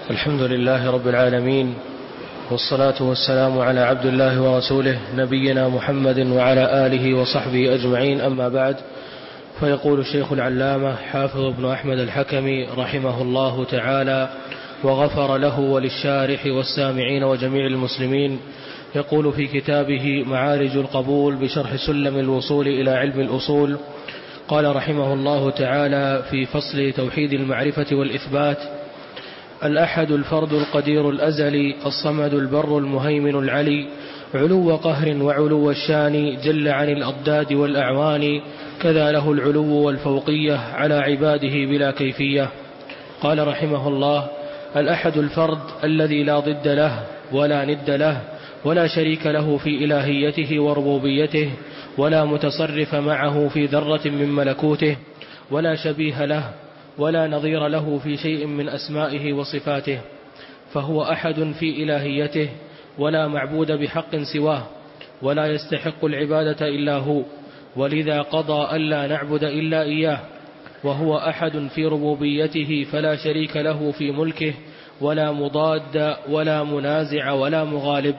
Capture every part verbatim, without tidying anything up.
الحمد لله رب العالمين، والصلاة والسلام على عبد الله ورسوله نبينا محمد وعلى آله وصحبه أجمعين، أما بعد. فيقول الشيخ العلامة حافظ بن أحمد الحكمي رحمه الله تعالى وغفر له وللشارح والسامعين وجميع المسلمين، يقول في كتابه معارج القبول بشرح سلم الوصول إلى علم الأصول، قال رحمه الله تعالى في فصل توحيد المعرفة والإثبات: الأحد الفرد القدير الأزلي الصمد البر المهيمن العلي، علو قهر وعلو الشان جل عن الأضداد والأعوان، كذا له العلو والفوقية على عباده بلا كيفية. قال رحمه الله: الأحد الفرد الذي لا ضد له ولا ند له ولا شريك له في إلهيته وربوبيته، ولا متصرف معه في ذرة من ملكوته، ولا شبيه له ولا نظير له في شيء من أسمائه وصفاته، فهو أحد في إلهيته، ولا معبود بحق سواه، ولا يستحق العبادة إلا هو، ولذا قضى ألا نعبد إلا إياه. وهو أحد في ربوبيته، فلا شريك له في ملكه، ولا مضاد ولا منازع ولا مغالب.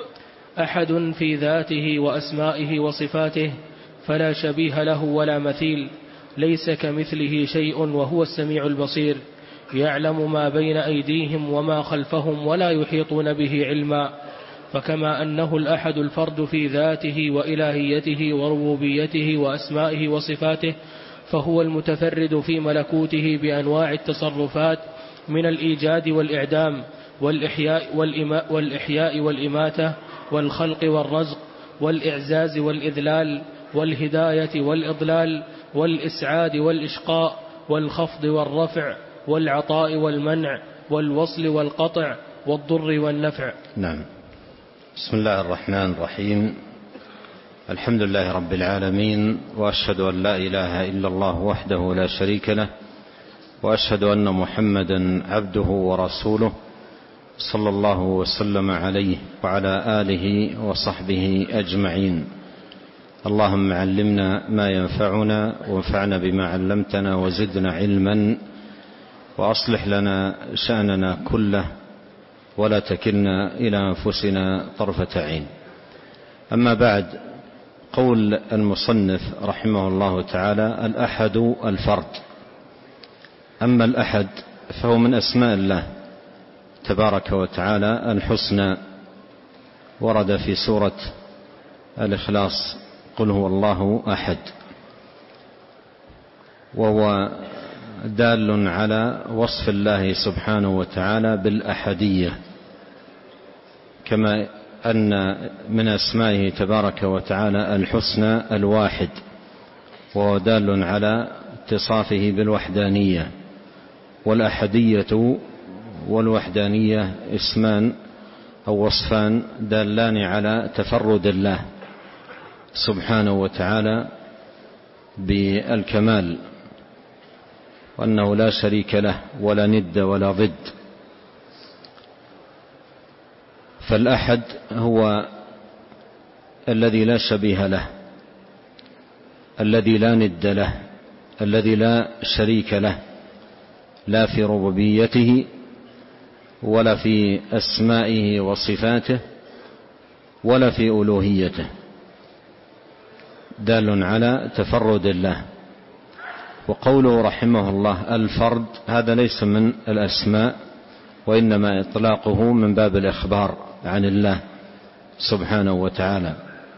أحد في ذاته وأسمائه وصفاته، فلا شبيه له ولا مثيل، ليس كمثله شيء وهو السميع البصير، يعلم ما بين أيديهم وما خلفهم ولا يحيطون به علما. فكما أنه الأحد الفرد في ذاته وإلهيته وربوبيته وأسمائه وصفاته، فهو المتفرد في ملكوته بأنواع التصرفات من الإيجاد والإعدام والإحياء, والإحياء والإماتة والخلق والرزق والإعزاز والإذلال والهداية والإضلال والإسعاد والإشقاء والخفض والرفع والعطاء والمنع والوصل والقطع والضر والنفع. نعم. بسم الله الرحمن الرحيم. الحمد لله رب العالمين، وأشهد أن لا إله إلا الله وحده لا شريك له، وأشهد أن محمدا عبده ورسوله، صلى الله وسلم عليه وعلى آله وصحبه أجمعين. اللهم علمنا ما ينفعنا، وانفعنا بما علمتنا، وزدنا علما، وأصلح لنا شأننا كله، ولا تكلنا إلى أنفسنا طرفة عين. أما بعد، قول المصنف رحمه الله تعالى: الأحد الفرد. أما الأحد فهو من أسماء الله تبارك وتعالى الحسنى، ورد في سورة الإخلاص: قل هو الله أحد، وهو دال على وصف الله سبحانه وتعالى بالأحدية، كما أن من أسمائه تبارك وتعالى الحسنى الواحد، وهو دال على اتصافه بالوحدانية. والأحدية والوحدانية اسمان أو وصفان دالان على تفرد الله سبحانه وتعالى بالكمال، وأنه لا شريك له ولا ند ولا ضد. فالأحد هو الذي لا شبيه له، الذي لا ند له، الذي لا شريك له، لا في ربوبيته ولا في أسمائه وصفاته ولا في ألوهيته، دال على تفرد الله. وقوله رحمه الله الفرد، هذا ليس من الأسماء، وإنما إطلاقه من باب الإخبار عن الله سبحانه وتعالى،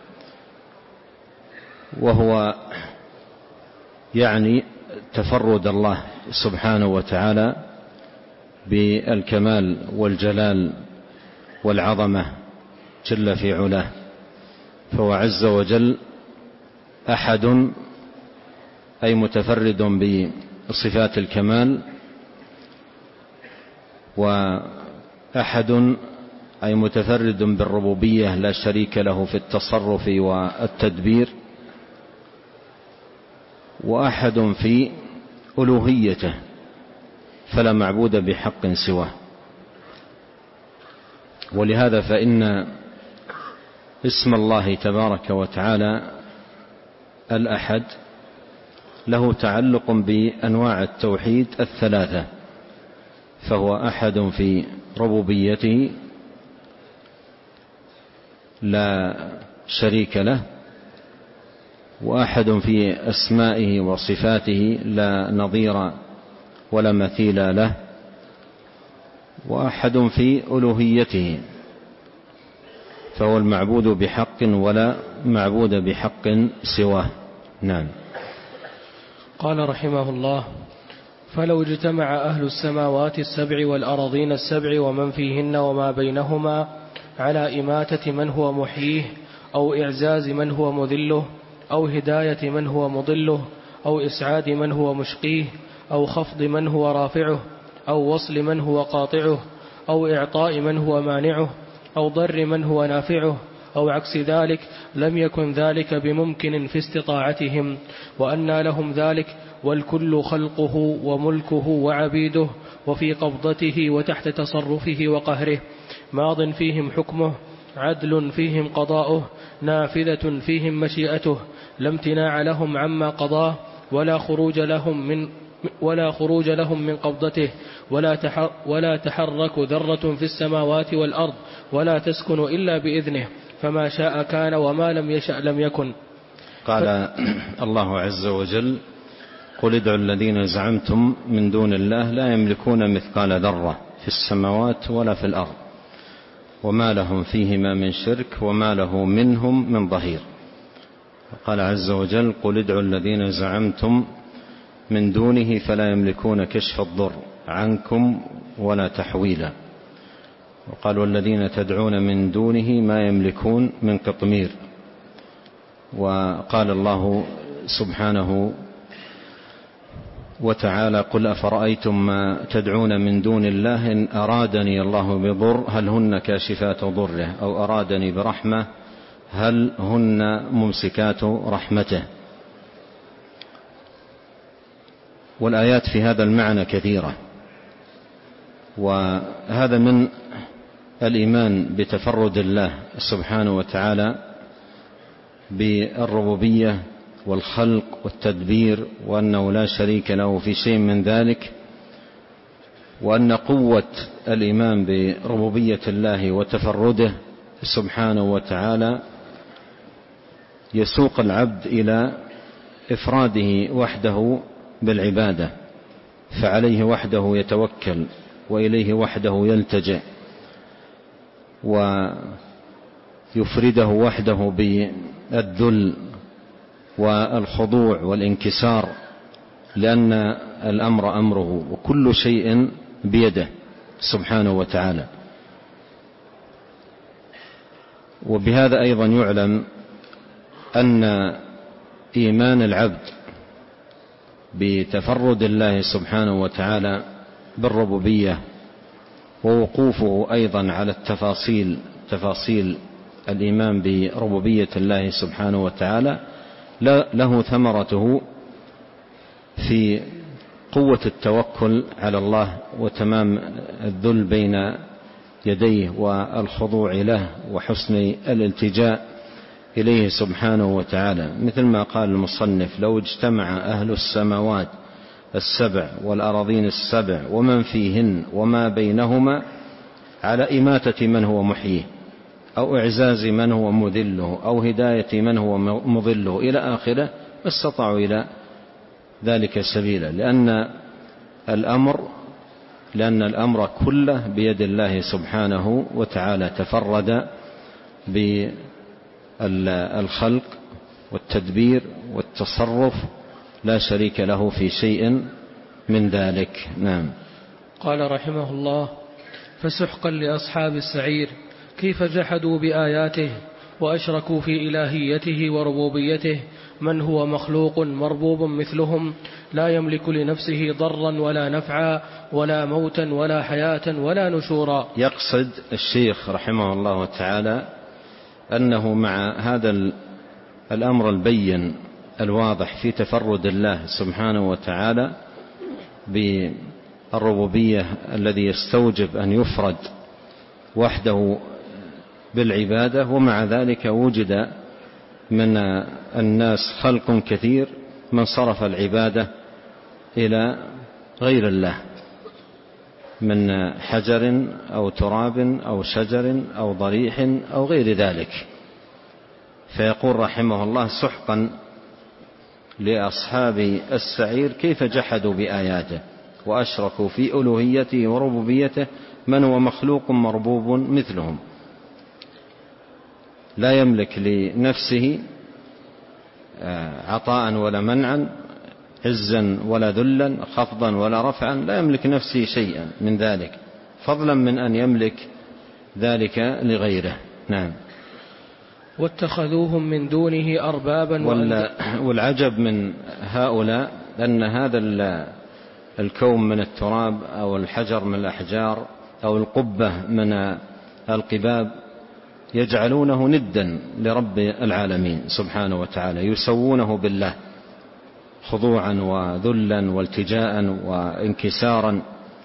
وهو يعني تفرد الله سبحانه وتعالى بالكمال والجلال والعظمة جل في علاه. فهو عز وجل أحد، أي متفرد بصفات الكمال، وأحد أي متفرد بالربوبية، لا شريك له في التصرف والتدبير، وأحد في ألوهيته، فلا معبود بحق سواه. ولهذا فإن اسم الله تبارك وتعالى الأحد له تعلق بأنواع التوحيد الثلاثة، فهو أحد في ربوبيته لا شريك له، وأحد في أسمائه وصفاته لا نظير ولا مثيل له، وأحد في ألوهيته فهو المعبود بحق ولا معبود بحق سواه. نعم. قال رحمه الله: فلو اجتمع أهل السماوات السبع والأرضين السبع ومن فيهن وما بينهما على إماتة من هو محييه، أو إعزاز من هو مذله، أو هداية من هو مضله، أو إسعاد من هو مشقيه، أو خفض من هو رافعه، أو وصل من هو قاطعه، أو إعطاء من هو مانعه، أو ضر من هو نافعه، أو عكس ذلك، لم يكن ذلك بممكن في استطاعتهم، وأنى لهم ذلك، والكل خلقه وملكه وعبيده، وفي قبضته وتحت تصرفه وقهره، ماض فيهم حكمه، عدل فيهم قضاؤه، نافذة فيهم مشيئته، لا امتناع لهم عما قضاه، ولا خروج لهم من ولا خروج لهم من قبضته، ولا ولا تحرك ذرة في السماوات والأرض، ولا تسكن إلا بإذنه، فما شاء كان وما لم يشأ لم يكن. قال ف... الله عز وجل: قل ادعوا الذين زعمتم من دون الله لا يملكون مثقال ذرة في السماوات ولا في الأرض وما لهم فيهما من شرك وما له منهم من ظهير. قال عز وجل: قل ادعوا الذين زعمتم من دونه فلا يملكون كشف الضر عنكم ولا تحويلا. وقال: والذين تدعون من دونه ما يملكون من قطمير. وقال الله سبحانه وتعالى: قل أفرأيتم ما تدعون من دون الله إن أرادني الله بضر هل هن كاشفات ضره أو أرادني برحمة هل هن ممسكات رحمته. والآيات في هذا المعنى كثيرة، وهذا من الإيمان بتفرد الله سبحانه وتعالى بالربوبية والخلق والتدبير، وأنه لا شريك له في شيء من ذلك، وأن قوة الإيمان بربوبية الله وتفرده سبحانه وتعالى يسوق العبد إلى إفراده وحده بالعبادة، فعليه وحده يتوكل وإليه وحده يلتجئ، ويفرده وحده بالذل والخضوع والانكسار، لأن الأمر أمره وكل شيء بيده سبحانه وتعالى. وبهذا أيضا يعلم أن إيمان العبد بتفرد الله سبحانه وتعالى بالربوبية ووقوفه أيضا على التفاصيل تفاصيل الإيمان بربوبية الله سبحانه وتعالى له ثمرته في قوة التوكل على الله وتمام الذل بين يديه والخضوع له وحسن الالتجاء إليه سبحانه وتعالى، مثل ما قال المصنف: لو اجتمع أهل السماوات السبع والأراضين السبع ومن فيهن وما بينهما على إماتة من هو محييه أو إعزاز من هو مذله أو هداية من هو مضله إلى آخره، استطاعوا إلى ذلك سبيلا، لأن الأمر لأن الأمر كله بيد الله سبحانه وتعالى، تفرد بالخلق والتدبير والتصرف، لا شريك له في شيء من ذلك. نعم. قال رحمه الله: فسحقا لأصحاب السعير كيف جحدوا بآياته وأشركوا في إلهيته وربوبيته من هو مخلوق مربوب مثلهم لا يملك لنفسه ضرا ولا نفعا ولا موتا ولا حياة ولا نشورا. يقصد الشيخ رحمه الله تعالى أنه مع هذا الأمر البين الواضح في تفرد الله سبحانه وتعالى بالربوبية الذي يستوجب أن يفرد وحده بالعبادة، ومع ذلك وجد من الناس خلق كثير من صرف العبادة إلى غير الله، من حجر أو تراب أو شجر أو ضريح أو غير ذلك. فيقول رحمه الله: سحقا لأصحاب السعير كيف جحدوا بآياته وأشركوا في ألوهيته وربوبيته من هو مخلوق مربوب مثلهم، لا يملك لنفسه عطاء ولا منعا، عزا ولا ذلا، خفضا ولا رفعا، لا يملك نفسه شيئا من ذلك، فضلا من أن يملك ذلك لغيره. نعم. واتخذوهم من دونه أربابا. والعجب من هؤلاء أن هذا الكون من التراب أو الحجر من الأحجار أو القبة من القباب يجعلونه ندا لرب العالمين سبحانه وتعالى، يسوونه بالله خضوعا وذلا والتجاء وانكسارا.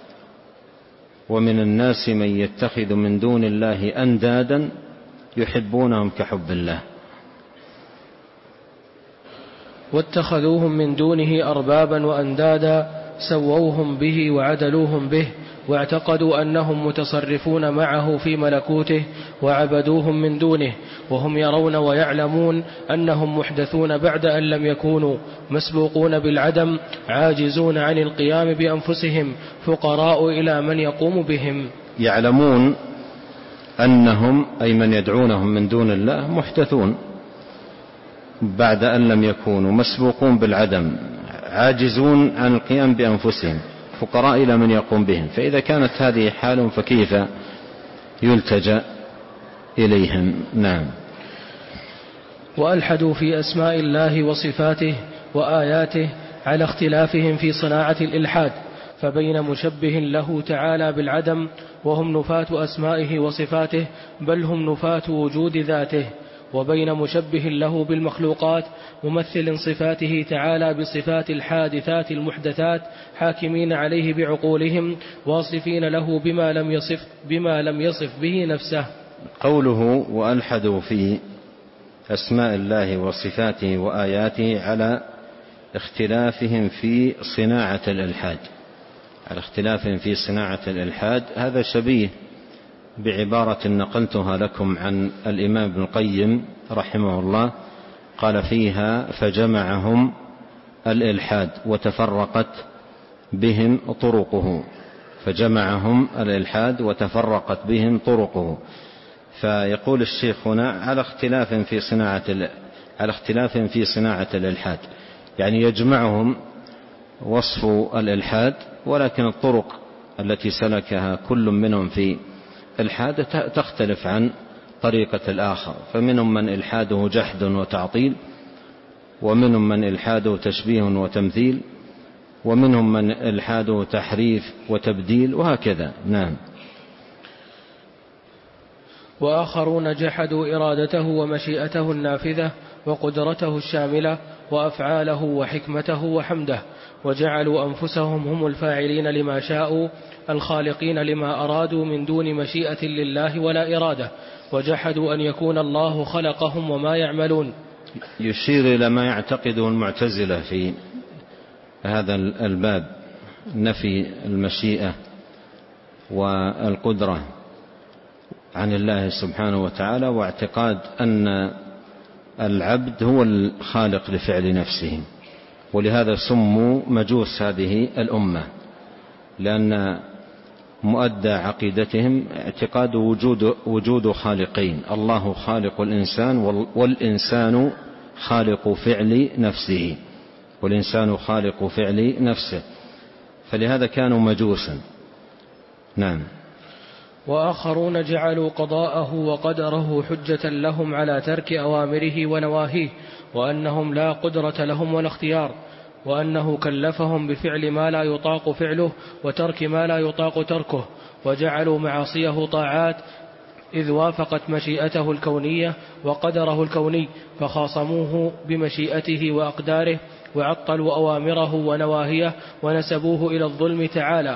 ومن الناس من يتخذ من دون الله أندادا يحبونهم كحب الله. واتخذوهم من دونه أربابا وأندادا سووهم به وعدلوهم به، واعتقدوا أنهم متصرفون معه في ملكوته وعبدوهم من دونه، وهم يرون ويعلمون أنهم محدثون بعد أن لم يكونوا، مسبوقون بالعدم، عاجزون عن القيام بأنفسهم، فقراء إلى من يقوم بهم. يعلمون أنهم أي من يدعونهم من دون الله محدثون بعد أن لم يكونوا، مسبوقون بالعدم، عاجزون عن القيام بأنفسهم، فقراء إلى من يقوم بهم. فإذا كانت هذه حالهم فكيف يلتجأ إليهم؟ نعم. وألحدوا في أسماء الله وصفاته وآياته على اختلافهم في صناعة الإلحاد، فبين مشبه له تعالى بالعدم وهم نفاة أسمائه وصفاته، بل هم نفاة وجود ذاته، وبين مشبه له بالمخلوقات ممثل صفاته تعالى بصفات الحادثات المحدثات، حاكمين عليه بعقولهم، واصفين له بما لم يصف, بما لم يصف به نفسه. قوله وألحدوا في أسماء الله وصفاته وآياته على اختلافهم في صناعة الإلحاد، على اختلافهم في صناعة الإلحاد، هذا شبيه بعبارة نقلتها لكم عن الإمام ابن القيم رحمه الله، قال فيها: فجمعهم الإلحاد وتفرقت بهم طرقه. فجمعهم الإلحاد وتفرقت بهم طرقه. فيقول الشيخ هنا على اختلاف في صناعة على اختلاف في صناعة الإلحاد، يعني يجمعهم وصف الإلحاد، ولكن الطرق التي سلكها كل منهم في الإلحاد تختلف عن طريقة الآخر. فمنهم من إلحاده جحد وتعطيل، ومنهم من إلحاده تشبيه وتمثيل، ومنهم من إلحاده تحريف وتبديل، وهكذا. نعم. وآخرون جحدوا إرادته ومشيئته النافذة وقدرته الشاملة وأفعاله وحكمته وحمده، وجعلوا أنفسهم هم الفاعلين لما شاءوا، الخالقين لما أرادوا من دون مشيئة لله ولا إرادة، وجحدوا أن يكون الله خلقهم وما يعملون. يشير إلى ما يعتقده المعتزلة في هذا الباب، نفي المشيئة والقدرة عن الله سبحانه وتعالى، واعتقاد أن العبد هو الخالق لفعل نفسه. ولهذا سموا مجوس هذه الأمة، لأن مؤدى عقيدتهم اعتقاد وجود, وجود خالقين، الله خالق الإنسان والإنسان خالق فعل نفسه، والإنسان خالق فعل نفسه، فلهذا كانوا مجوسا. نعم. وآخرون جعلوا قضاءه وقدره حجة لهم على ترك أوامره ونواهيه، وأنهم لا قدرة لهم ولا اختيار، وأنه كلفهم بفعل ما لا يطاق فعله وترك ما لا يطاق تركه، وجعلوا معاصيه طاعات إذ وافقت مشيئته الكونية وقدره الكوني، فخاصموه بمشيئته وأقداره، وعطلوا أوامره ونواهيه، ونسبوه إلى الظلم تعالى،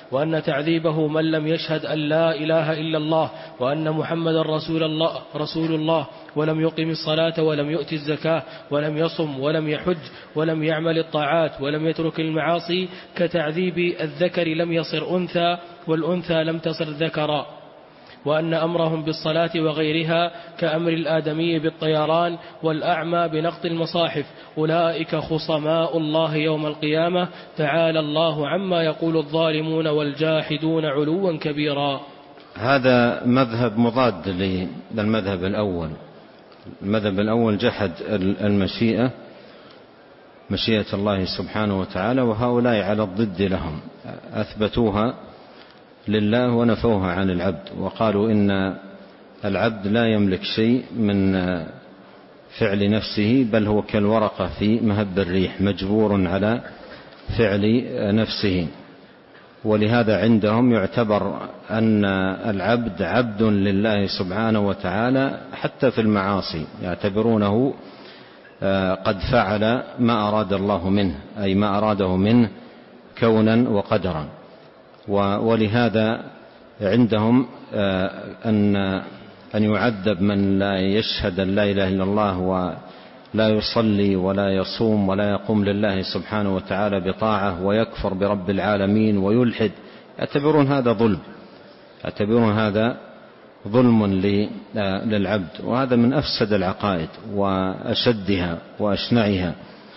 وأن تعذيبه من لم يشهد أن لا إله إلا الله وأن محمد رسول الله, رسول الله ولم يقم الصلاة ولم يؤت الزكاة ولم يصم ولم يحج ولم يعمل الطاعات ولم يترك المعاصي كتعذيب الذكر لم يصر أنثى والأنثى لم تصر ذكرا. وأن أمرهم بالصلاة وغيرها كأمر الآدمي بالطيران والأعمى بنقط المصاحف أولئك خصماء الله يوم القيامة تعالى الله عما يقول الظالمون والجاحدون علوا كبيرا. هذا مذهب مضاد للمذهب الأول. المذهب الأول جحد المشيئة مشيئة الله سبحانه وتعالى، وهؤلاء على الضد لهم أثبتوها لله ونفوها عن العبد، وقالوا إن العبد لا يملك شيء من فعل نفسه، بل هو كالورقة في مهب الريح مجبور على فعل نفسه. ولهذا عندهم يعتبر أن العبد عبد لله سبحانه وتعالى حتى في المعاصي، يعتبرونه قد فعل ما أراد الله منه، أي ما أراده منه كونا وقدرا. ولهذا عندهم أن أن يعذب من لا يشهد أن لا إله إلا الله ولا يصلي ولا يصوم ولا يقوم لله سبحانه وتعالى بطاعة ويكفر برب العالمين ويلحد، يعتبرون هذا ظلم، يعتبرون هذا ظلم للعبد. وهذا من أفسد العقائد وأشدها وأشنعها،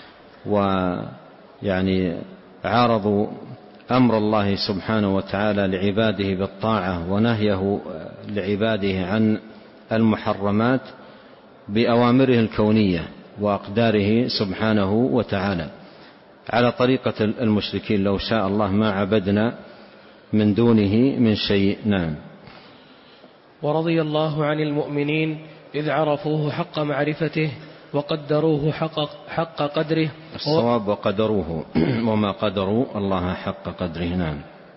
ويعني عارضوا أمر الله سبحانه وتعالى لعباده بالطاعة ونهيه لعباده عن المحرمات بأوامره الكونية وأقداره سبحانه وتعالى على طريقة المشركين: لو شاء الله ما عبدنا من دونه من شيء. نعم. ورضي الله عن المؤمنين إذ عرفوه حق معرفته وقدروه حق, حق قدره. الصواب وقدروه وما قدروا الله حق قدره. نعم.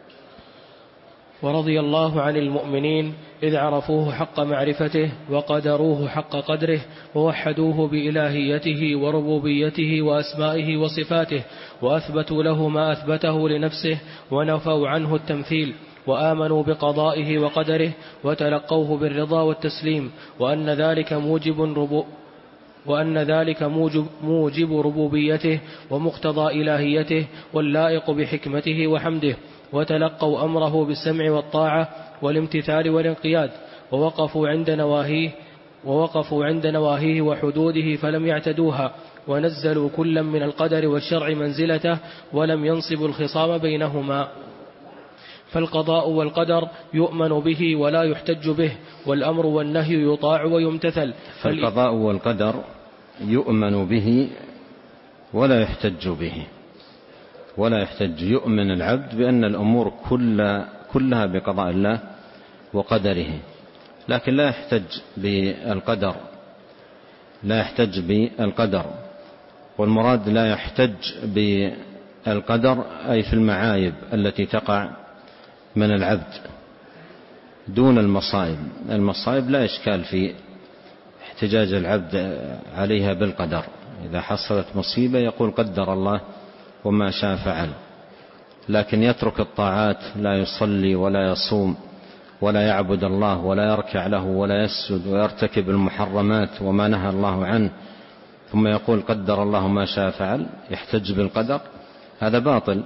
ورضي الله عن المؤمنين إذ عرفوه حق معرفته وقدروه حق قدره ووحدوه بإلهيته وربوبيته وأسمائه وصفاته، وأثبتوا له ما أثبته لنفسه ونفوا عنه التمثيل، وآمنوا بقضائه وقدره وتلقوه بالرضا والتسليم، وأن ذلك موجب ربو وأن ذلك موجب, موجب ربوبيته ومقتضى إلهيته واللائق بحكمته وحمده، وتلقوا أمره بالسمع والطاعة والامتثال والانقياد، ووقفوا عند نواهيه ووقفوا عند نواهيه وحدوده فلم يعتدوها، ونزلوا كلا من القدر والشرع منزلته ولم ينصبوا الخصام بينهما. فالقضاء والقدر يؤمن به ولا يحتج به، والأمر والنهي يطاع ويمتثل. فالقضاء والقدر يؤمن به ولا يحتج به، ولا يحتج. يؤمن العبد بأن الأمور كلها بقضاء الله وقدره، لكن لا يحتج بالقدر، لا يحتج بالقدر. والمراد لا يحتج بالقدر أي في المعايب التي تقع من العبد دون المصائب. المصائب لا إشكال في احتجاج العبد عليها بالقدر، إذا حصلت مصيبة يقول قدر الله وما شاء فعل، لكن يترك الطاعات، لا يصلي ولا يصوم ولا يعبد الله ولا يركع له ولا يسجد ويرتكب المحرمات وما نهى الله عنه، ثم يقول قدر الله ما شاء فعل، يحتج بالقدر، هذا باطل.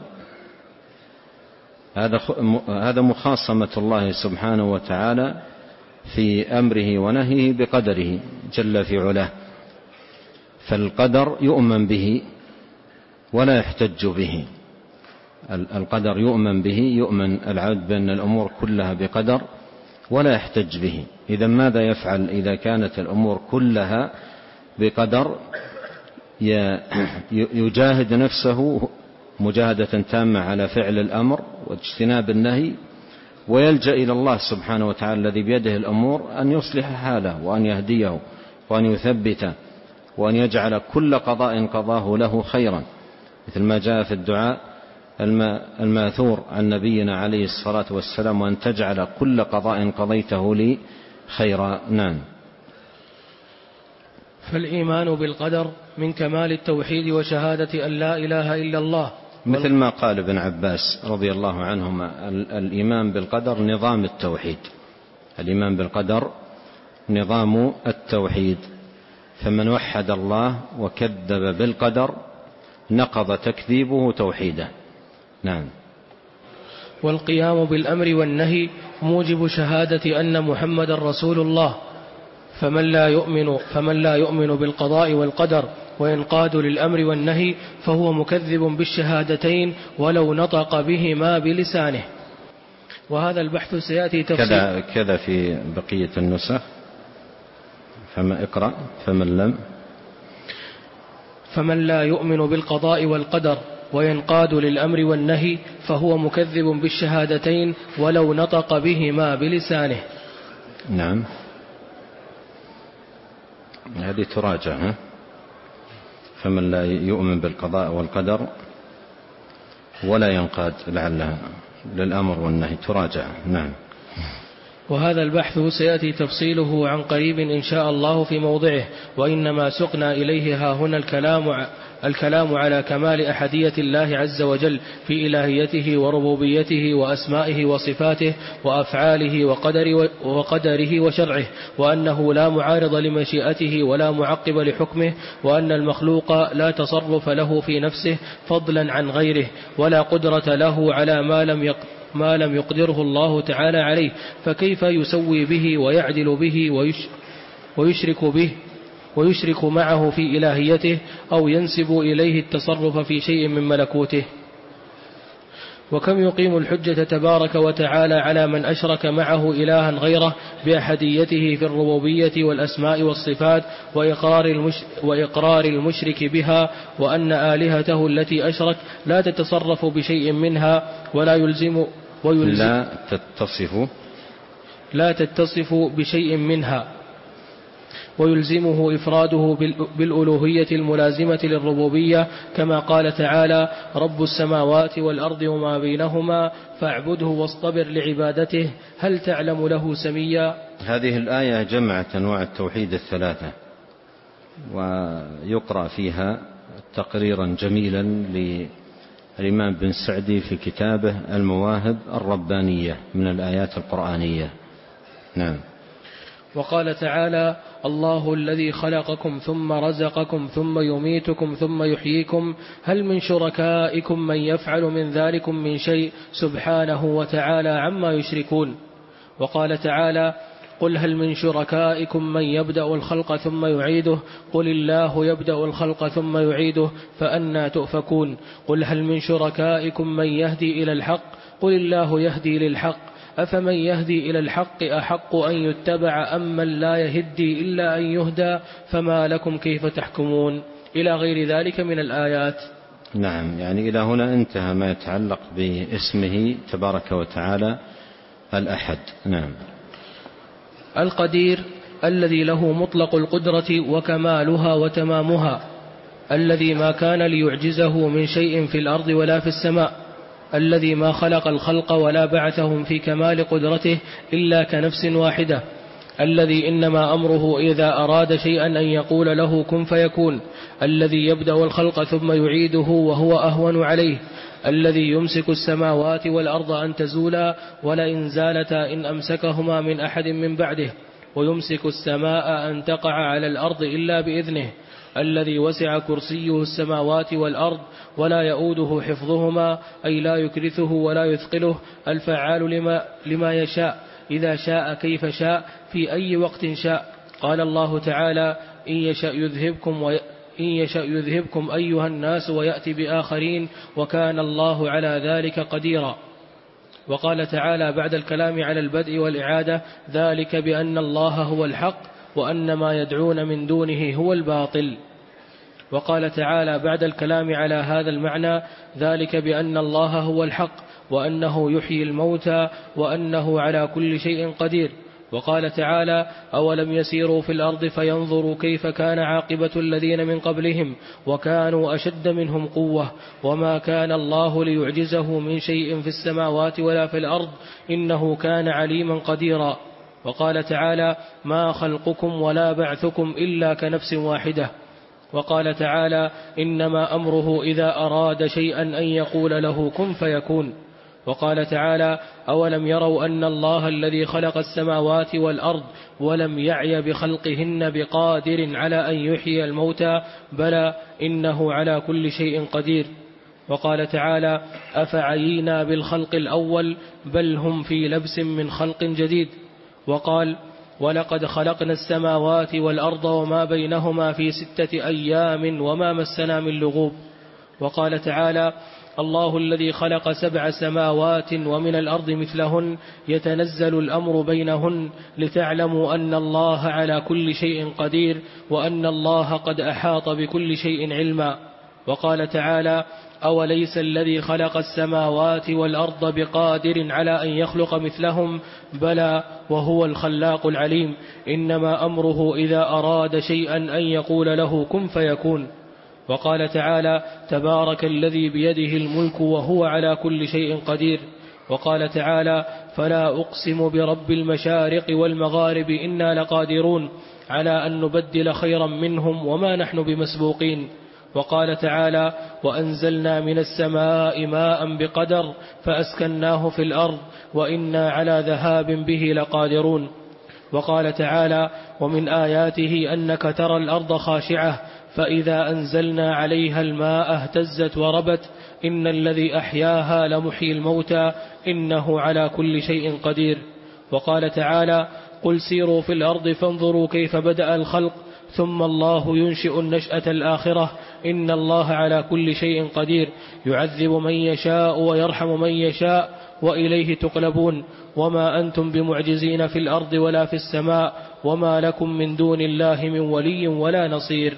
هذا مخاصمة الله سبحانه وتعالى في أمره ونهيه بقدره جل في علاه. فالقدر يؤمن به ولا يحتج به. القدر يؤمن به، يؤمن العبد بأن الأمور كلها بقدر ولا يحتج به. إذا ماذا يفعل إذا كانت الأمور كلها بقدر؟ يجاهد نفسه مجاهدة تامة على فعل الأمر واجتناب النهي، ويلجأ إلى الله سبحانه وتعالى الذي بيده الأمور أن يصلح حاله وأن يهديه وأن يثبته وأن يجعل كل قضاء قضاه له خيرا، مثل ما جاء في الدعاء الماثور عن نبينا عليه الصلاة والسلام: وأن تجعل كل قضاء قضيته لي خيرا. نعم. فالإيمان بالقدر من كمال التوحيد وشهادة أن لا إله إلا الله مثل ما قال ابن عباس رضي الله عنهما: الإيمان بالقدر نظام التوحيد. الإيمان بالقدر نظام التوحيد، فمن وحد الله وكذب بالقدر نقض تكذيبه توحيده. نعم. والقيام بالأمر والنهي موجب شهادة أن محمد رسول الله، فمن لا يؤمن فمن لا يؤمن بالقضاء والقدر وينقاد للأمر والنهي فهو مكذب بالشهادتين ولو نطق بهما بلسانه. وهذا البحث سيأتي تفصيل كذا كذا في بقية النسخ. فما اقرأ فمن لم فمن لا يؤمن بالقضاء والقدر وينقاد للأمر والنهي فهو مكذب بالشهادتين ولو نطق بهما بلسانه. نعم. هذه تراجع. ها؟ فمن لا يؤمن بالقضاء والقدر ولا ينقاد لعلها للأمر والنهي تراجع. نعم. وهذا البحث سيأتي تفصيله عن قريب إن شاء الله في موضعه، وإنما سقنا إليه ها هنا الكلام الكلام على كمال أحدية الله عز وجل في إلهيته وربوبيته وأسمائه وصفاته وأفعاله وقدر وقدره وشرعه، وأنه لا معارض لمشيئته ولا معقب لحكمه، وأن المخلوق لا تصرف له في نفسه فضلا عن غيره، ولا قدرة له على ما لم يق ما لم يقدره الله تعالى عليه، فكيف يسوي به ويعدل به ويش ويشرك به ويشرك معه في إلهيته أو ينسب إليه التصرف في شيء من ملكوته. وكم يقيم الحجة تبارك وتعالى على من أشرك معه إلها غيره بأحديته في الربوبية والأسماء والصفات وإقرار, المش وإقرار المشرك بها، وأن آلهته التي أشرك لا تتصرف بشيء منها ولا يلزم, ويلزم لا تتصف لا تتصف بشيء منها ويلزمه إفراده بالألوهية الملازمة للربوبية، كما قال تعالى: رب السماوات والأرض وما بينهما فاعبده واصطبر لعبادته هل تعلم له سميا. هذه الآية جمعت أنواع التوحيد الثلاثة، ويقرأ فيها تقريرا جميلا للإمام بن سعدي في كتابه المواهب الربانية من الآيات القرآنية. نعم. وقال تعالى: الله الذي خلقكم ثم رزقكم ثم يميتكم ثم يحييكم هل من شركائكم من يفعل من ذلكم من شيء سبحانه وتعالى عما يشركون. وقال تعالى: قل هل من شركائكم من يبدأ الخلق ثم يعيده قل الله يبدأ الخلق ثم يعيده فأنى تؤفكون. قل هل من شركائكم من يهدي إلى الحق قل الله يهدي للحق أفمن يهدي إلى الحق أحق أن يتبع أم من لا يهدي إلا أن يهدى فما لكم كيف تحكمون، إلى غير ذلك من الآيات. نعم. يعني إلى هنا انتهى ما يتعلق باسمه تبارك وتعالى الأحد. نعم. القدير الذي له مطلق القدرة وكمالها وتمامها، الذي ما كان ليعجزه من شيء في الأرض ولا في السماء، الذي ما خلق الخلق ولا بعثهم في كمال قدرته إلا كنفس واحدة، الذي إنما أمره إذا أراد شيئا أن يقول له كن فيكون، الذي يبدأ الخلق ثم يعيده وهو أهون عليه، الذي يمسك السماوات والأرض أن تزولا ولئن زالتا إن أمسكهما من أحد من بعده، ويمسك السماء أن تقع على الأرض إلا بإذنه، الذي وسع كرسيه السماوات والأرض ولا يؤوده حفظهما أي لا يكرثه ولا يثقله، الفعال لما, لما يشاء إذا شاء كيف شاء في أي وقت شاء. قال الله تعالى: إن يشأ يذهبكم, وي... إن يشأ يذهبكم أيها الناس ويأتي بآخرين وكان الله على ذلك قديرا. وقال تعالى بعد الكلام على البدء والإعادة: ذلك بأن الله هو الحق وأن ما يدعون من دونه هو الباطل. وقال تعالى بعد الكلام على هذا المعنى: ذلك بأن الله هو الحق وأنه يحيي الموتى وأنه على كل شيء قدير. وقال تعالى: أولم يسيروا في الأرض فينظروا كيف كان عاقبة الذين من قبلهم وكانوا أشد منهم قوة وما كان الله ليعجزه من شيء في السماوات ولا في الأرض إنه كان عليما قديرا. وقال تعالى: ما خلقكم ولا بعثكم إلا كنفس واحدة. وقال تعالى: إنما أمره إذا أراد شيئا أن يقول له كن فيكون. وقال تعالى: أولم يروا أن الله الذي خلق السماوات والأرض ولم يعي بخلقهن بقادر على أن يحيي الموتى بلى إنه على كل شيء قدير. وقال تعالى: أفعينا بالخلق الأول بل هم في لبس من خلق جديد. وقال: ولقد خلقنا السماوات والأرض وما بينهما في ستة أيام وما مسنا من لغوب. وقال تعالى: الله الذي خلق سبع سماوات ومن الأرض مثلهن يتنزل الأمر بينهن لتعلموا أن الله على كل شيء قدير وأن الله قد أحاط بكل شيء علما. وقال تعالى: أوليس الذي خلق السماوات والأرض بقادر على أن يخلق مثلهم بلى وهو الخلاق العليم إنما أمره إذا أراد شيئا أن يقول له كن فيكون. وقال تعالى: تبارك الذي بيده الملك وهو على كل شيء قدير. وقال تعالى: فلا أقسم برب المشارق والمغارب إنا لقادرون على أن نبدل خيرا منهم وما نحن بمسبوقين. وقال تعالى: وأنزلنا من السماء ماء بقدر فأسكناه في الأرض وإنا على ذهاب به لقادرون. وقال تعالى: ومن آياته أنك ترى الأرض خاشعة فإذا أنزلنا عليها الماء اهتزت وربت إن الذي أحياها لمحيي الموتى إنه على كل شيء قدير. وقال تعالى: قل سيروا في الأرض فانظروا كيف بدأ الخلق ثم الله ينشئ النشأة الآخرة إن الله على كل شيء قدير يعذب من يشاء ويرحم من يشاء وإليه تقلبون وما أنتم بمعجزين في الأرض ولا في السماء وما لكم من دون الله من ولي ولا نصير.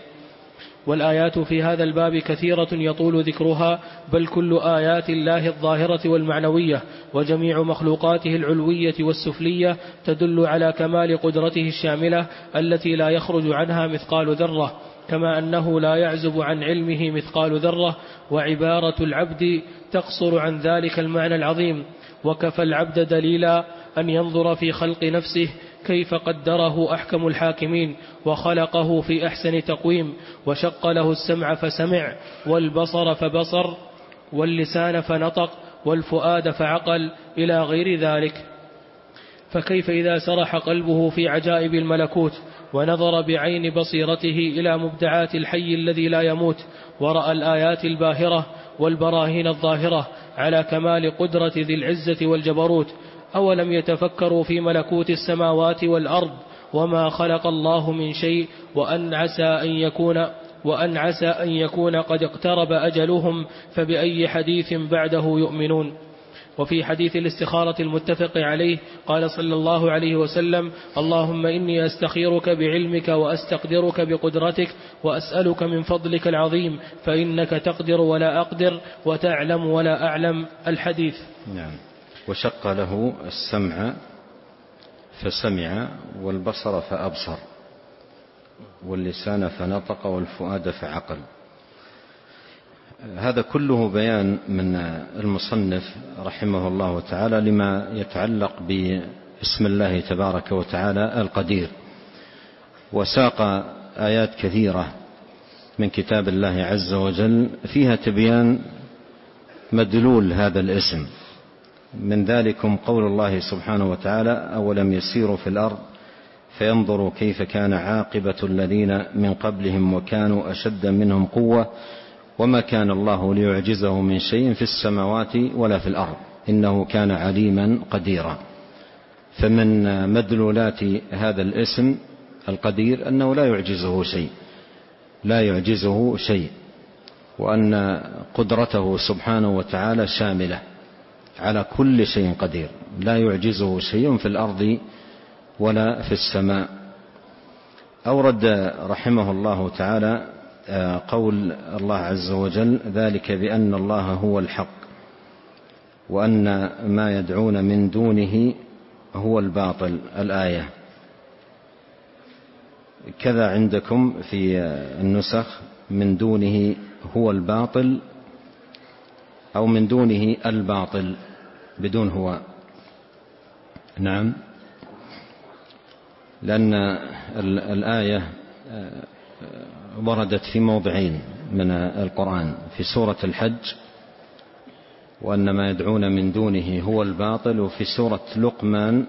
والآيات في هذا الباب كثيرة يطول ذكرها بل كل آيات الله الظاهرة والمعنوية وجميع مخلوقاته العلوية والسفلية تدل على كمال قدرته الشاملة التي لا يخرج عنها مثقال ذرة كما أنه لا يعزب عن علمه مثقال ذرة وعبارة العبد تقصر عن ذلك المعنى العظيم. وكفى العبد دليلا أن ينظر في خلق نفسه كيف قدره أحكم الحاكمين وخلقه في أحسن تقويم وشق له السمع فسمع والبصر فبصر واللسان فنطق والفؤاد فعقل إلى غير ذلك. فكيف إذا سرح قلبه في عجائب الملكوت ونظر بعين بصيرته إلى مبدعات الحي الذي لا يموت ورأى الآيات الباهرة والبراهين الظاهرة على كمال قدرة ذي العزة والجبروت أولم يتفكروا في ملكوت السماوات والأرض وما خلق الله من شيء وأن عسى أن يكون وأن عسى أن يكون قد اقترب أجلهم فبأي حديث بعده يؤمنون. وفي حديث الاستخارة المتفق عليه قال صلى الله عليه وسلم: اللهم إني أستخيرك بعلمك وأستقدرك بقدرتك وأسألك من فضلك العظيم فإنك تقدر ولا أقدر وتعلم ولا أعلم. الحديث. نعم. وشق له السمع فسمع والبصر فأبصر واللسان فنطق والفؤاد فعقل. هذا كله بيان من المصنف رحمه الله تعالى لما يتعلق باسم الله تبارك وتعالى القدير، وساق آيات كثيرة من كتاب الله عز وجل فيها تبيان مدلول هذا الاسم. من ذلكم قول الله سبحانه وتعالى: أولم يسيروا في الأرض فينظروا كيف كان عاقبة الذين من قبلهم وكانوا أشد منهم قوة وما كان الله ليعجزه من شيء في السماوات ولا في الأرض إنه كان عليما قديرا. فمن مدلولات هذا الاسم القدير أنه لا يعجزه شيء لا يعجزه شيء وأن قدرته سبحانه وتعالى شاملة على كل شيء قدير لا يعجزه شيء في الأرض ولا في السماء. أورد رحمه الله تعالى قول الله عز وجل: ذلك بأن الله هو الحق وأن ما يدعون من دونه هو الباطل. الآية كذا عندكم في النسخ: من دونه هو الباطل أو من دونه الباطل بدون هو. نعم، لأن الآية وردت في موضعين من القرآن، في سورة الحج وأن ما يدعون من دونه هو الباطل، وفي سورة لقمان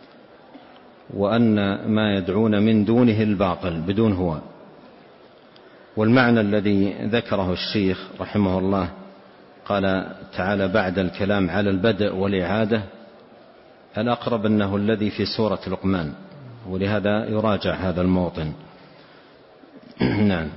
وأن ما يدعون من دونه الباطل بدون هو. والمعنى الذي ذكره الشيخ رحمه الله قال تعالى بعد الكلام على البدء والإعادة، الأقرب أنه الذي في سورة لقمان، ولهذا يراجع هذا الموطن. نعم.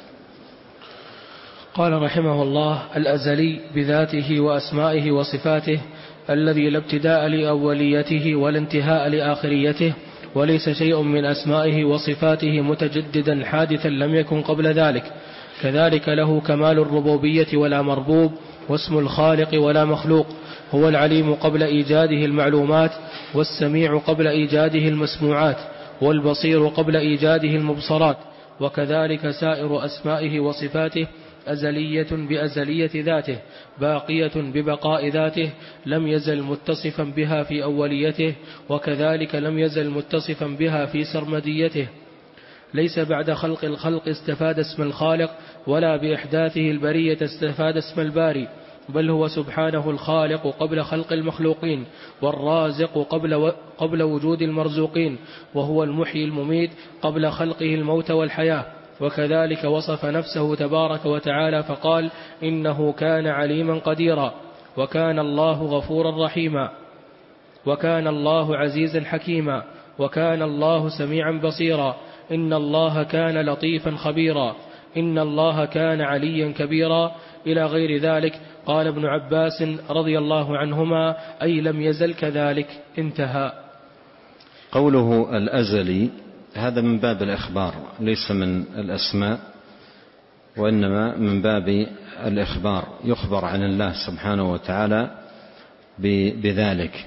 قال رحمه الله: الأزلي بذاته وأسمائه وصفاته، الذي لا ابتداء لأوليته ولا انتهاء لآخريته، وليس شيء من أسمائه وصفاته متجددا حادثا لم يكن قبل ذلك. كذلك له كمال الربوبية ولا مربوب، واسم الخالق ولا مخلوق. هو العليم قبل إيجاده المعلومات، والسميع قبل إيجاده المسموعات، والبصير قبل إيجاده المبصرات. وكذلك سائر أسمائه وصفاته أزلية بأزلية ذاته، باقية ببقاء ذاته، لم يزل متصفا بها في أوليته، وكذلك لم يزل متصفا بها في سرمديته. ليس بعد خلق الخلق استفاد اسم الخالق، ولا بإحداثه البرية استفاد اسم الباري، بل هو سبحانه الخالق قبل خلق المخلوقين، والرازق قبل, و... قبل وجود المرزوقين، وهو المحيي المميت قبل خلقه الموت والحياة. وكذلك وصف نفسه تبارك وتعالى فقال: إنه كان عليما قديرا، وكان الله غفورا رحيما، وكان الله عزيزا حكيما، وكان الله سميعا بصيرا، إن الله كان لطيفا خبيرا، إن الله كان عليا كبيرا، إلى غير ذلك. قال ابن عباس رضي الله عنهما: أي لم يزل كذلك. انتهى. قوله الأزلي هذا من باب الإخبار، ليس من الأسماء، وإنما من باب الإخبار، يخبر عن الله سبحانه وتعالى بذلك.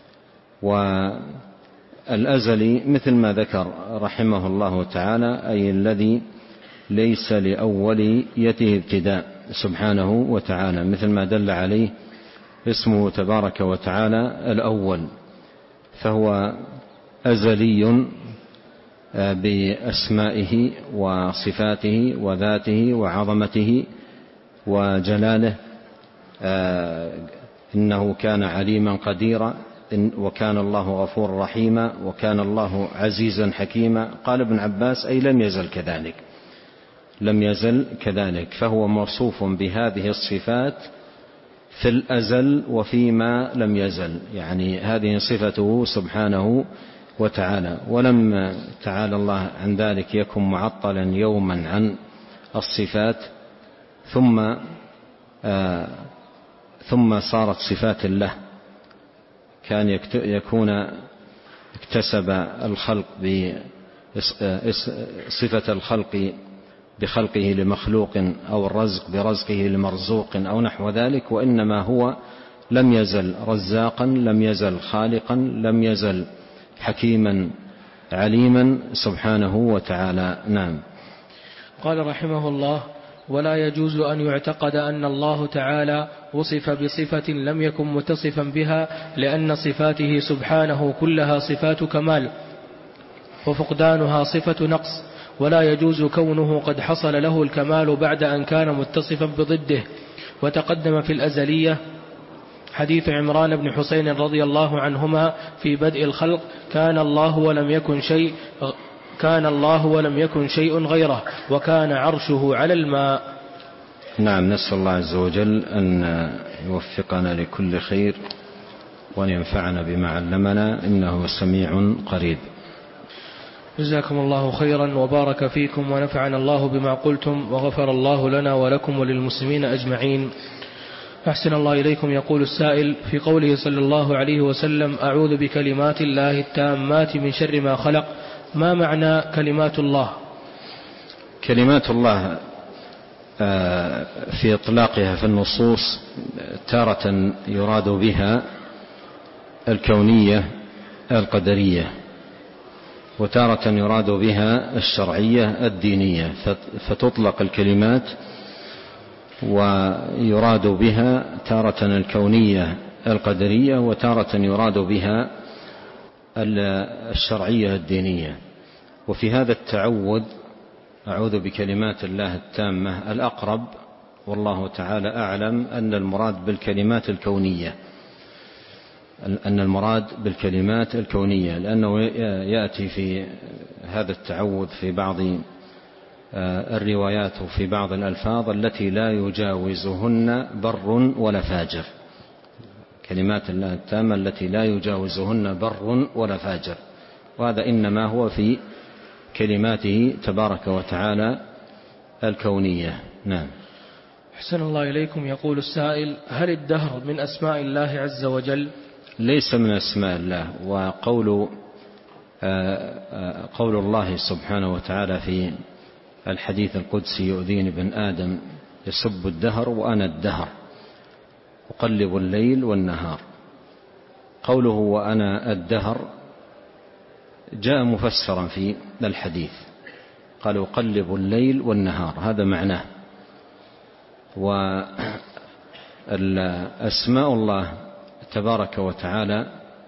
والأزلي مثل ما ذكر رحمه الله تعالى، أي الذي ليس لأوليته ابتداء سبحانه وتعالى، مثل ما دل عليه اسمه تبارك وتعالى الأول، فهو أزلي بأسمائه وصفاته وذاته وعظمته وجلاله. إنه كان عليما قديرا، وكان الله غفورا رحيما، وكان الله عزيزا حكيما. قال ابن عباس: أي لم يزل كذلك، لم يزل كذلك، فهو موصوف بهذه الصفات في الأزل وفيما لم يزل، يعني هذه صفته سبحانه وتعالى. ولم تعالى الله عن ذلك يكن معطلا يوما عن الصفات، ثم آه ثم صارت صفات له، كان يكون اكتسب الخلق بصفة الخلق بخلقه لمخلوق، أو الرزق برزقه لمرزوق، أو نحو ذلك، وإنما هو لم يزل رزاقا، لم يزل خالقا، لم يزل حكيما عليما سبحانه وتعالى. نعم. قال رحمه الله: ولا يجوز أن يعتقد أن الله تعالى وصف بصفة لم يكن متصفا بها، لأن صفاته سبحانه كلها صفات كمال، وفقدانها صفة نقص. ولا يجوز كونه قد حصل له الكمال بعد أن كان متصفا بضده. وتقدم في الأزلية حديث عمران بن حسين رضي الله عنهما في بدء الخلق: كان الله ولم يكن شيء كان الله ولم يكن شيء غيره، وكان عرشه على الماء. نعم. نسأل الله عز وجل أن يوفقنا لكل خير، وأن ينفعنا بما علمنا، إنه سميع قريب. جزاكم الله خيرا وبارك فيكم، ونفعنا الله بما قلتم، وغفر الله لنا ولكم وللمسلمين أجمعين. أحسن الله إليكم. يقول السائل: في قوله صلى الله عليه وسلم: أعوذ بكلمات الله التامات من شر ما خلق، ما معنى كلمات الله؟ كلمات الله في إطلاقها في النصوص تارة يراد بها الكونية القدرية، وتارة يراد بها الشرعية الدينية، فتطلق الكلمات ويراد بها تارة الكونية القدرية، وتارة يراد بها الشرعية الدينية. وفي هذا التعود أعوذ بكلمات الله التامة، الأقرب والله تعالى أعلم أن المراد بالكلمات الكونية، أن المراد بالكلمات الكونية، لأنه يأتي في هذا التعوذ في بعض الروايات وفي بعض الألفاظ التي لا يجاوزهن بر ولا فاجر، كلمات الله التامة التي لا يجاوزهن بر ولا فاجر، وهذا إنما هو في كلماته تبارك وتعالى الكونية. نعم. أحسن الله إليكم. يقول السائل: هل الدهر من أسماء الله عز وجل؟ ليس من أسماء الله. وقول قول الله سبحانه وتعالى في الحديث القدسي: يؤذيني ابن آدم يسب الدهر وأنا الدهر أقلب الليل والنهار. قوله وأنا الدهر جاء مفسرا في الحديث، قال أقلب الليل والنهار، هذا معناه. وأسماء الله تبارك وتعالى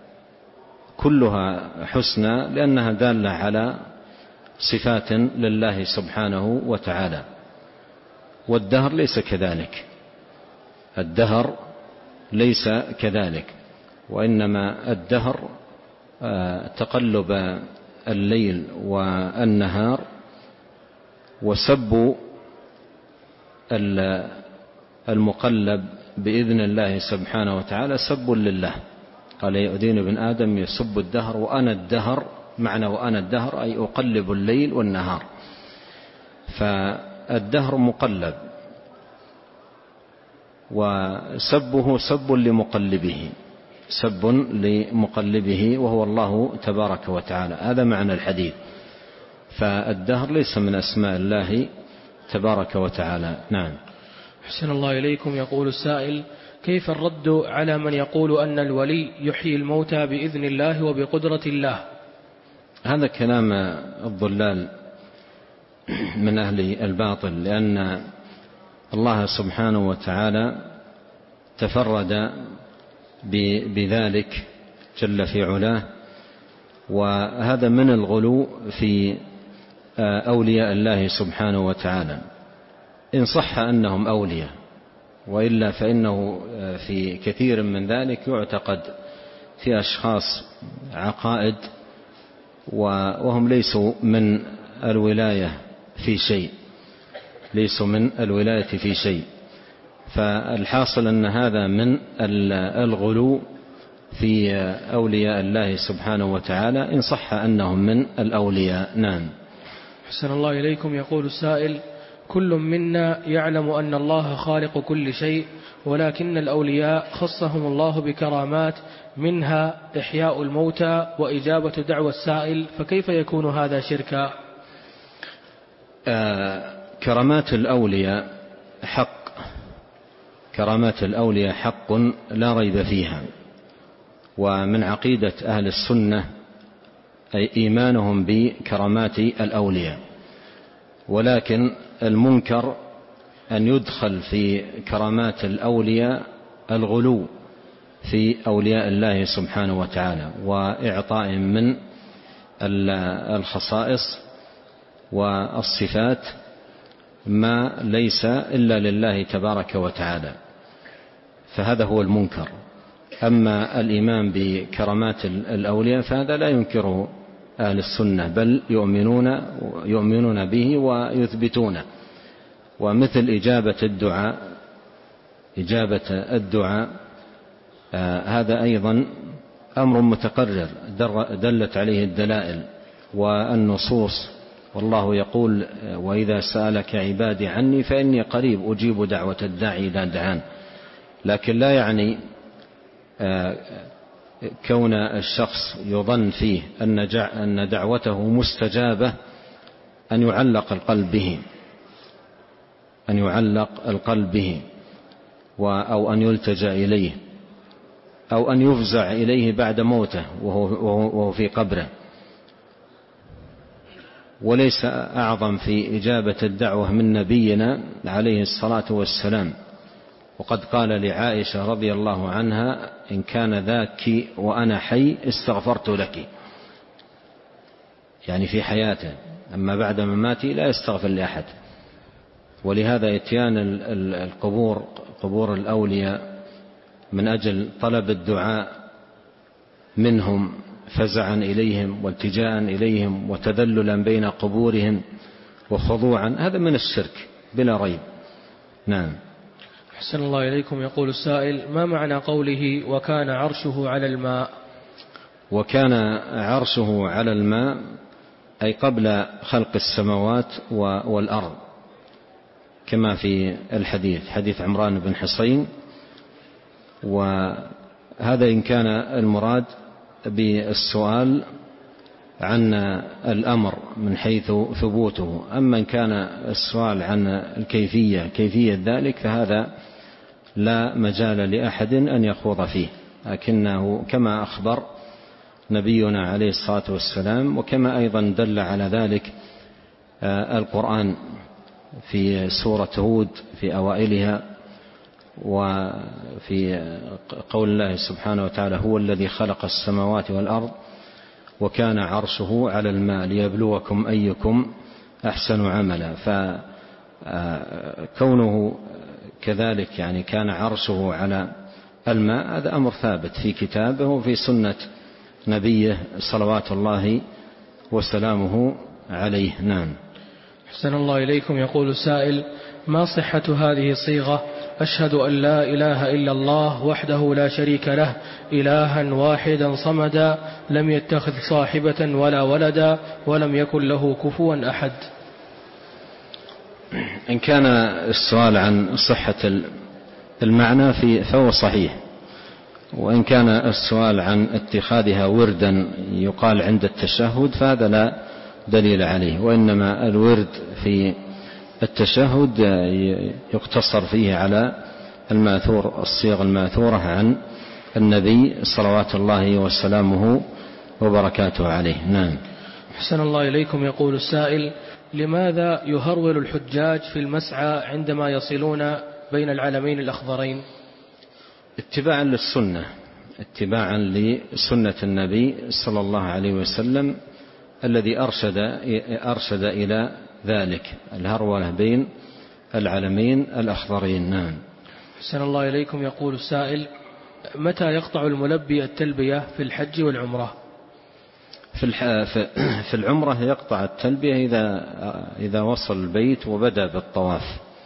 كلها حسنى لأنها دالة على صفات لله سبحانه وتعالى، والدهر ليس كذلك، الدهر ليس كذلك، وإنما الدهر تقلب الليل والنهار، وسب المقلب بإذن الله سبحانه وتعالى سب لله. قال: يؤذيني ابن آدم يسب الدهر وأنا الدهر، معنى وأنا الدهر أي أقلب الليل والنهار، فالدهر مقلب، وسبه سب لمقلبه، سب لمقلبه وهو الله تبارك وتعالى، هذا معنى الحديث. فالدهر ليس من أسماء الله تبارك وتعالى. نعم. أحسن الله إليكم. يقول السائل: كيف الرد على من يقول أن الولي يحيي الموتى بإذن الله وبقدرة الله؟ هذا كلام الضلال من أهل الباطل، لأن الله سبحانه وتعالى تفرد بذلك جل في علاه، وهذا من الغلو في أولياء الله سبحانه وتعالى، إن صح أنهم أولياء، وإلا فإنه في كثير من ذلك يعتقد في أشخاص عقائد وهم ليسوا من الولاية في شيء، ليسوا من الولاية في شيء. فالحاصل أن هذا من الغلو في أولياء الله سبحانه وتعالى إن صح أنهم من الأولياء. نعم. حسن الله إليكم. يقول السائل: كل منا يعلم أن الله خالق كل شيء، ولكن الأولياء خصهم الله بكرامات، منها إحياء الموتى وإجابة دعوى السائل، فكيف يكون هذا شركا؟ آه كرامات الأولياء حق، كرامات الأولياء حق لا ريب فيها، ومن عقيدة أهل السنة أي إيمانهم بكرامات الأولياء، ولكن المنكر أن يدخل في كرامات الأولياء الغلو في أولياء الله سبحانه وتعالى، وإعطاء من الخصائص والصفات ما ليس إلا لله تبارك وتعالى، فهذا هو المنكر. أما الإيمان بكرامات الأولياء فهذا لا ينكره أهل السنة، بل يؤمنون يؤمنون به ويثبتونه. ومثل إجابة الدعاء، إجابة الدعاء آه هذا أيضا أمر متقرر دلت عليه الدلائل والنصوص، والله يقول: وإذا سألك عبادي عني فإني قريب أجيب دعوة الداعي إذا دعان. لكن لا يعني آه كون الشخص يظن فيه أن دعوته مستجابة أن يعلق القلب به، أن يعلق القلب به أو أن يلتجأ إليه أو أن يفزع إليه بعد موته وهو في قبره. وليس أعظم في إجابة الدعوة من نبينا عليه الصلاة والسلام، وقد قال لعائشة رضي الله عنها: إن كان ذاك وأنا حي استغفرت لك، يعني في حياته، أما بعد مماته لا يستغفر لأحد. ولهذا إتيان القبور قبور الأولياء من أجل طلب الدعاء منهم فزعا إليهم والتجاء إليهم وتذللا بين قبورهم وخضوعا، هذا من الشرك بلا ريب. نعم. أحسن الله إليكم. يقول السائل: ما معنى قوله وكان عرشه على الماء؟ وكان عرشه على الماء أي قبل خلق السماوات والأرض، كما في الحديث حديث عمران بن حصين. وهذا إن كان المراد بالسؤال عن الأمر من حيث ثبوته. أما إن كان السؤال عن الكيفية كيفية ذلك فهذا لا مجال لأحد أن يخوض فيه، لكنه كما أخبر نبينا عليه الصلاة والسلام، وكما أيضا دل على ذلك القرآن في سورة هود في أوائلها، وفي قول الله سبحانه وتعالى: هو الذي خلق السماوات والأرض وكان عرشه على الماء ليبلوكم أيكم أحسن عملا. فكونه كذلك يعني كان عرشه على الماء هذا أمر ثابت في كتابه وفي سنة نبيه صلوات الله وسلامه عليه. نعم. أحسن الله إليكم. يقول السائل: ما صحة هذه الصيغة أشهد أن لا إله إلا الله وحده لا شريك له إلها واحدا صمدا لم يتخذ صاحبة ولا ولدا ولم يكن له كفوا أحد؟ إن كان السؤال عن صحة المعنى فهو صحيح، وإن كان السؤال عن اتخاذها وردا يقال عند التشهد فهذا لا دليل عليه، وإنما الورد في التشهد يقتصر فيه على الماثور الصيغ الماثورة عن النبي صلوات الله وسلامه وبركاته عليه. نعم. أحسن الله إليكم. يقول السائل: لماذا يهرول الحجاج في المسعى عندما يصلون بين العلمين الأخضرين؟ اتباعا للسنة، اتباعا لسنة النبي صلى الله عليه وسلم الذي أرشد, أرشد إلى ذلك، الهرولة بين العلمين الأخضرين. نعم. أحسن الله إليكم. يقول السائل: متى يقطع الملبي التلبية في الحج والعمرة؟ في, في العمرة يقطع التلبية إذا, إذا وصل البيت وبدأ بالطواف،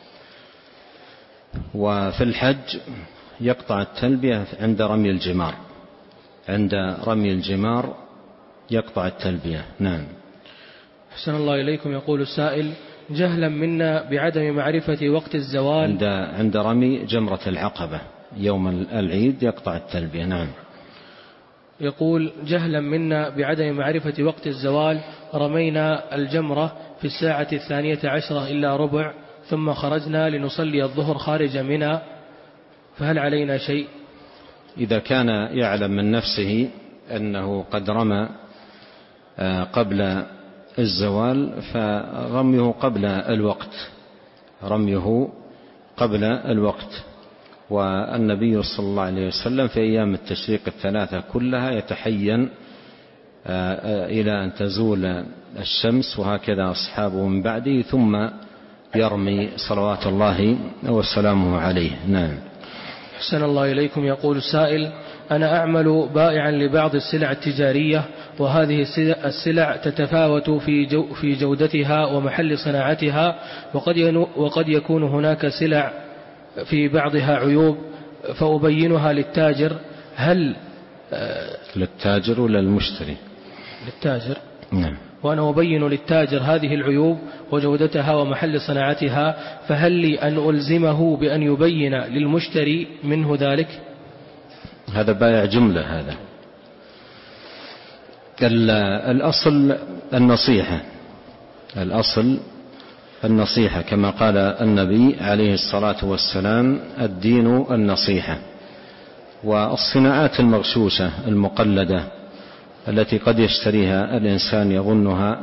وفي الحج يقطع التلبية عند رمي الجمار، عند رمي الجمار يقطع التلبية. نعم. أحسن الله إليكم. يقول السائل: جهلا منا بعدم معرفة وقت الزوال عند, عند رمي جمرة العقبة يوم العيد يقطع التلبية. نعم. يقول: جهلا منا بعدم معرفة وقت الزوال رمينا الجمرة في الساعة الثانية عشرة إلا ربع ثم خرجنا لنصلي الظهر خارج منى، فهل علينا شيء؟ إذا كان يعلم من نفسه أنه قد رمى قبل الزوال فرميه قبل الوقت، رميه قبل الوقت. والنبي صلى الله عليه وسلم في أيام التشريق الثلاثة كلها يتحين إلى أن تزول الشمس، وهكذا أصحابه من بعده، ثم يرمي صلوات الله وسلامه عليه. نعم. أحسن الله إليكم. يقول السائل: أنا أعمل بائعا لبعض السلع التجارية، وهذه السلع تتفاوت في جو في جودتها ومحل صناعتها، وقد وقد يكون هناك سلع في بعضها عيوب، فأبينها للتاجر. هل للتاجر ولا للمشتري؟ للتاجر. نعم. وأنا أبين للتاجر هذه العيوب وجودتها ومحل صناعتها، فهل لي أن ألزمه بأن يبين للمشتري منه ذلك؟ هذا بائع جملة. هذا الأصل النصيحة، الأصل النصيحة كما قال النبي عليه الصلاة والسلام: الدين النصيحة. والصناعات المغشوشة المقلدة التي قد يشتريها الإنسان يظنها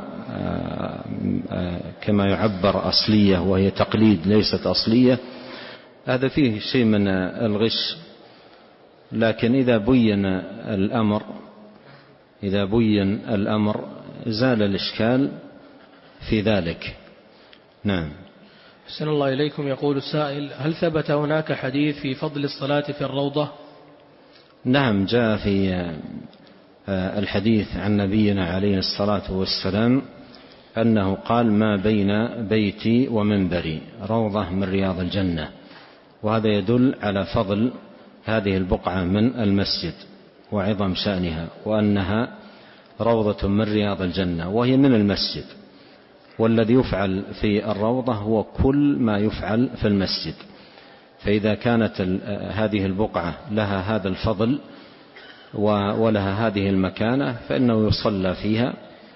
كما يعبر أصلية وهي تقليد ليست أصلية، هذا فيه شيء من الغش. لكن إذا بين الأمر إذا بين الأمر زال الإشكال في ذلك. نعم. أحسن الله إليكم. يقول السائل: هل ثبت هناك حديث في فضل الصلاة في الروضة؟ نعم، جاء في الحديث عن نبينا عليه الصلاة والسلام أنه قال: ما بين بيتي ومنبري روضة من رياض الجنة. وهذا يدل على فضل هذه البقعة من المسجد وعظم شأنها، وأنها روضة من رياض الجنة وهي من المسجد. والذي يفعل في الروضة هو كل ما يفعل في المسجد. فإذا كانت هذه البقعة لها هذا الفضل ولها هذه المكانة فإنه يصلى فيها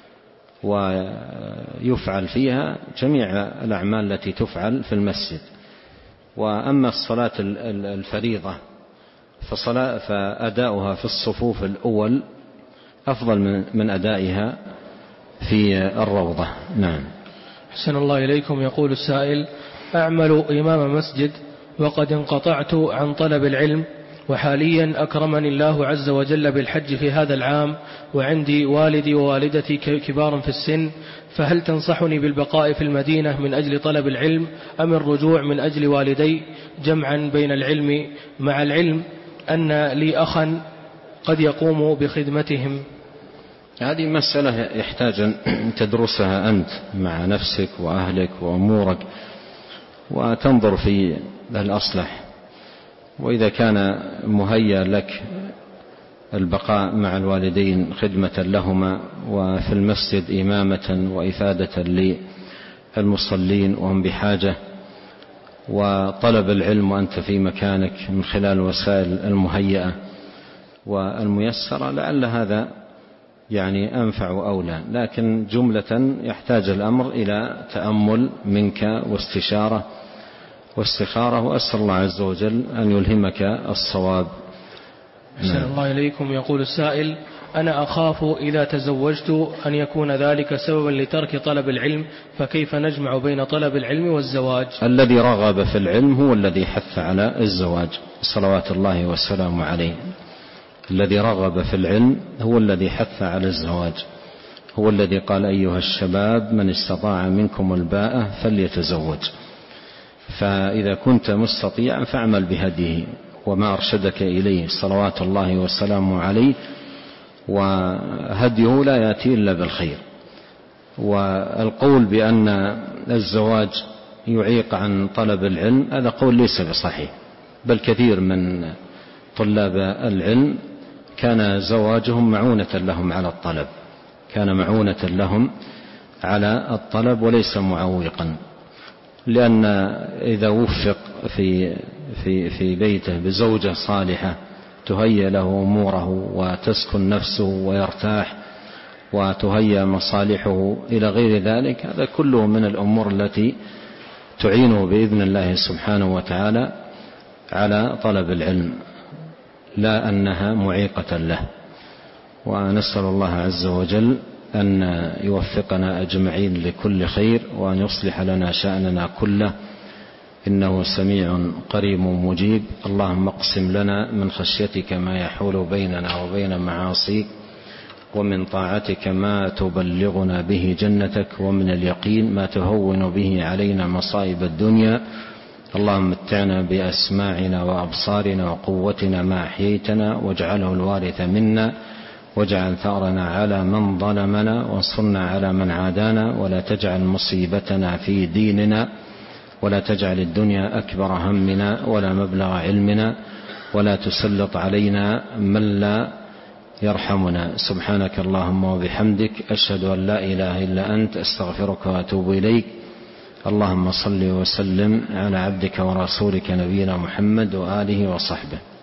ويفعل فيها جميع الأعمال التي تفعل في المسجد. وأما الصلاة الفريضة فصلاة فأداؤها في الصفوف الأول أفضل من أدائها في الروضة. نعم. أحسن الله إليكم. يقول السائل: أعمل إمام مسجد وقد انقطعت عن طلب العلم، وحاليا أكرمني الله عز وجل بالحج في هذا العام، وعندي والدي ووالدتي كبار في السن، فهل تنصحني بالبقاء في المدينة من أجل طلب العلم أم الرجوع من أجل والدي جمعا بين العلم مع العلم أن لي أخا قد يقوم بخدمتهم؟ هذه مسألة يحتاج أن تدرسها أنت مع نفسك وأهلك وأمورك وتنظر في الأصلح. وإذا كان مهيأ لك البقاء مع الوالدين خدمة لهما وفي المسجد إمامة وإفادة للمصلين وهم بحاجة، وطلب العلم وأنت في مكانك من خلال الوسائل المهيئة والميسرة، لعل هذا يعني أنفع وأولى. لكن جملة يحتاج الأمر إلى تأمل منك واستشارة واستخارة، وأسأل الله عز وجل أن يلهمك الصواب. أحسن الله إليكم. يقول السائل: أنا أخاف إذا تزوجت أن يكون ذلك سببا لترك طلب العلم، فكيف نجمع بين طلب العلم والزواج؟ الذي رغب في العلم هو الذي حث على الزواج صلوات الله والسلام عليه. الذي رغب في العلم هو الذي حث على الزواج، هو الذي قال: أيها الشباب من استطاع منكم الباءة فليتزوج. فإذا كنت مستطيعا فاعمل بهديه وما أرشدك إليه صلوات الله والسلام عليه، وهديه لا يأتي إلا بالخير. والقول بأن الزواج يعيق عن طلب العلم هذا قول ليس بصحيح، بل كثير من طلاب العلم كان زواجهم معونة لهم على الطلب، كان معونة لهم على الطلب وليس معوقا. لأن إذا وفق في في في بيته بزوجة صالحة تهيأ له أموره وتسكن نفسه ويرتاح وتهيأ مصالحه إلى غير ذلك، هذا كله من الأمور التي تعينه بإذن الله سبحانه وتعالى على طلب العلم، لا أنها معيقة له. ونسأل الله عز وجل أن يوفقنا أجمعين لكل خير، وأن يصلح لنا شأننا كله، إنه سميع قريب مجيب. اللهم اقسم لنا من خشيتك ما يحول بيننا وبين معاصيك، ومن طاعتك ما تبلغنا به جنتك، ومن اليقين ما تهون به علينا مصائب الدنيا. اللهم متعنا بأسماعنا وأبصارنا وقوتنا ما أحييتنا، واجعله الوارث منا، واجعل ثأرنا على من ظلمنا، وانصرنا على من عادانا، ولا تجعل مصيبتنا في ديننا، ولا تجعل الدنيا أكبر همنا ولا مبلغ علمنا، ولا تسلط علينا من لا يرحمنا. سبحانك اللهم وبحمدك، أشهد أن لا إله إلا أنت، أستغفرك وأتوب إليك. اللهم صل وسلم على عبدك ورسولك نبينا محمد وآله وصحبه.